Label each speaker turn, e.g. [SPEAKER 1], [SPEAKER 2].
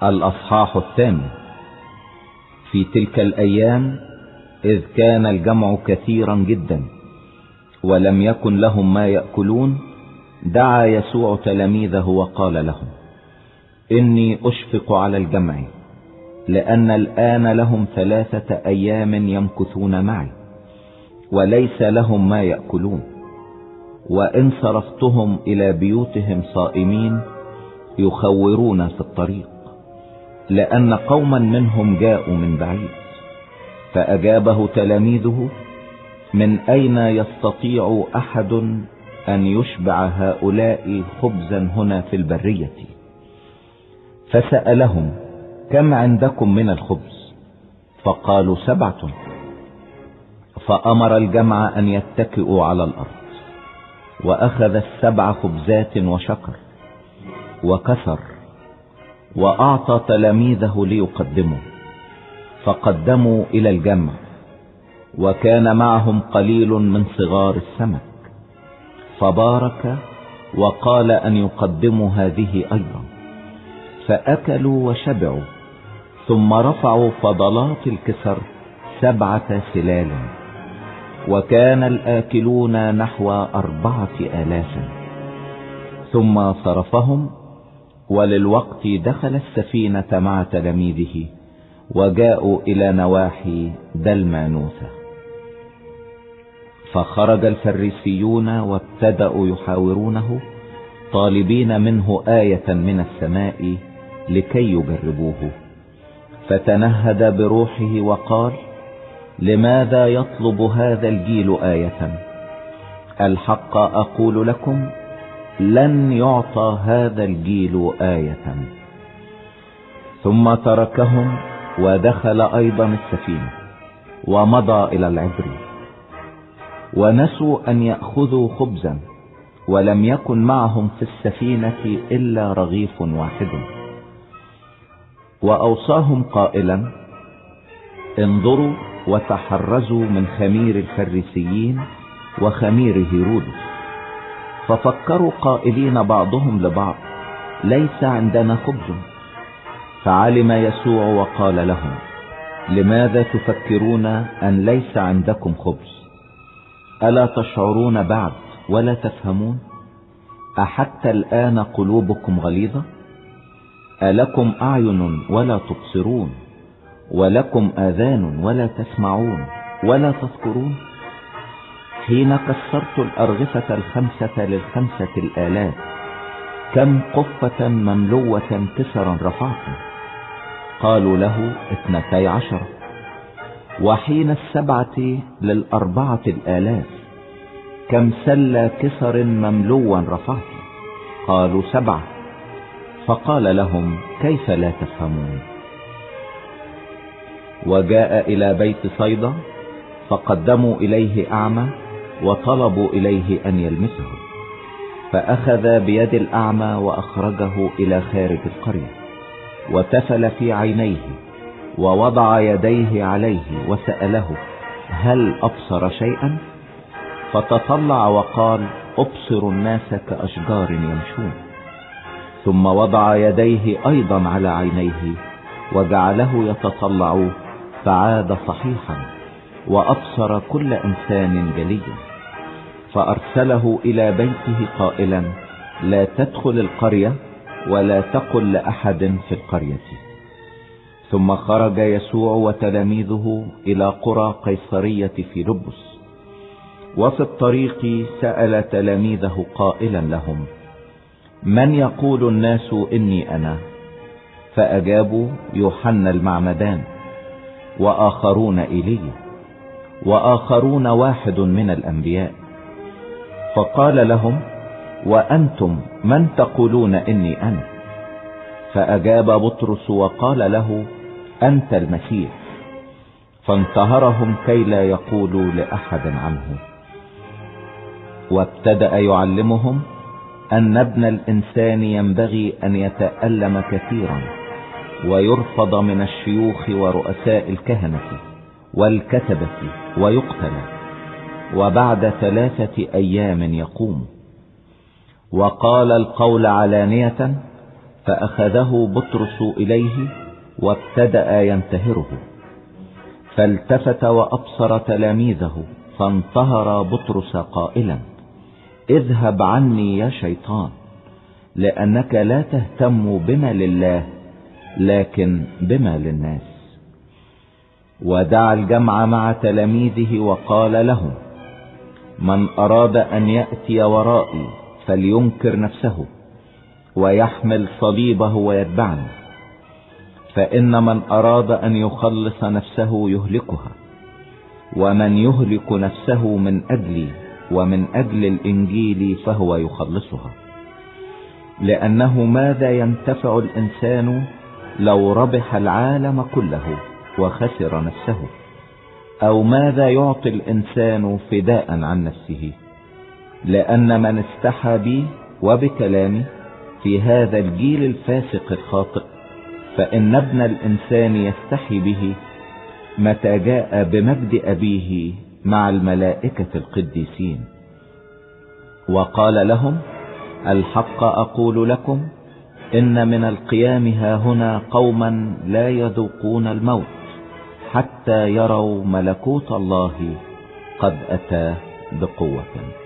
[SPEAKER 1] الأصحاح 8. في تلك الأيام إذ كان الجمع كثيرا جدا ولم يكن لهم ما يأكلون، دعا يسوع تلاميذه وقال لهم: إني أشفق على الجمع، لأن الآن لهم 3 أيام يمكثون معي وليس لهم ما يأكلون، وإن صرفتهم إلى بيوتهم صائمين يخورون في الطريق، لأن قوما منهم جاءوا من بعيد. فأجابه تلاميذه: من أين يستطيع أحد أن يشبع هؤلاء خبزا هنا في البرية؟ فسألهم: كم عندكم من الخبز؟ فقالوا 7. فأمر الجمع أن يتكئوا على الأرض، وأخذ 7 خبزات وشكر وكسر وأعطى تلاميذه ليقدموا، فقدموا إلى الجمع، وكان معهم قليل من صغار السمك، فبارك وقال أن يقدموا هذه أيضا، فأكلوا وشبعوا، ثم رفعوا فضلات الكسر 7 سلال، وكان الآكلون نحو 4000. ثم صرفهم، وللوقت دخل السفينة مع تلاميذه وجاءوا إلى نواحي دلمانوثة. فخرج الفريسيون وابتدأوا يحاورونه طالبين منه آية من السماء لكي يجربوه. فتنهد بروحه وقال: لماذا يطلب هذا الجيل آية؟ الحق أقول لكم لن يعطى هذا الجيل آية. ثم تركهم ودخل أيضا السفينة ومضى إلى العبر، ونسوا أن يأخذوا خبزا، ولم يكن معهم في السفينة إلا رغيف واحد. وأوصاهم قائلا: انظروا وتحرزوا من خمير الفريسيين وخمير هيرودس. ففكروا قائلين بعضهم لبعض: ليس عندنا خبز. فعلم يسوع وقال لهم: لماذا تفكرون أن ليس عندكم خبز؟ ألا تشعرون بعد ولا تفهمون؟ أحتى الآن قلوبكم غليظة؟ ألكم أعين ولا تبصرون، ولكم آذان ولا تسمعون ولا تذكرون؟ حين كسرت الأرغفة 5 ل5 الآلاف، كم قفة مملوة كسرا رفعتم؟ قالوا له 12. وحين 7 ل4 الآلاف، كم سل كسر مملوا رفعتم؟ قالوا 7. فقال لهم: كيف لا تفهمون؟ وجاء إلى بيت صيدا، فقدموا إليه أعمى وطلبوا إليه أن يلمسه، فأخذ بيد الأعمى وأخرجه إلى خارج القرية، وتفل في عينيه ووضع يديه عليه وسأله: هل أبصر شيئا؟ فتطلع وقال: أبصر الناس كأشجار يمشون. ثم وضع يديه أيضا على عينيه وجعله يتطلع، فعاد صحيحا وأبصر كل إنسان جليا. فأرسله إلى بيته قائلا: لا تدخل القرية ولا تقل لأحد في القرية. ثم خرج يسوع وتلاميذه إلى قرى قيصرية فيلبس. وفي الطريق سأل تلاميذه قائلا لهم: من يقول الناس إني أنا؟ فأجابوا: يوحنا المعمدان، وآخرون إيليا، وآخرون واحد من الأنبياء. فقال لهم: وأنتم من تقولون إني أنا؟ فأجاب بطرس وقال له: أنت المسيح. فانتهرهم كي لا يقولوا لأحد عنه. وابتدأ يعلمهم أن ابن الإنسان ينبغي أن يتألم كثيرا، ويرفض من الشيوخ ورؤساء الكهنة والكتبة، ويقتل، وبعد 3 أيام يقوم. وقال القول علانية، فأخذه بطرس إليه وابتدأ ينتهره، فالتفت وأبصر تلاميذه فانتهر بطرس قائلا: اذهب عني يا شيطان، لأنك لا تهتم بما لله لكن بما للناس. ودعا الجمع مع تلاميذه وقال لهم: من أراد أن يأتي ورائي فلينكر نفسه ويحمل صليبه ويتبعني، فإن من أراد أن يخلص نفسه يهلكها، ومن يهلك نفسه من أجلي ومن أجل الإنجيل فهو يخلصها. لأنه ماذا ينتفع الإنسان لو ربح العالم كله وخسر نفسه؟ أو ماذا يعطي الإنسان فداء عن نفسه؟ لأن من استحى بي وبكلامي في هذا الجيل الفاسق الخاطئ، فإن ابن الإنسان يستحي به متى جاء بمجد أبيه مع الملائكة القديسين. وقال لهم: الحق أقول لكم إن من القيام هاهنا قوما لا يذوقون الموت حتى يروا ملكوت الله قد أتى بقوة.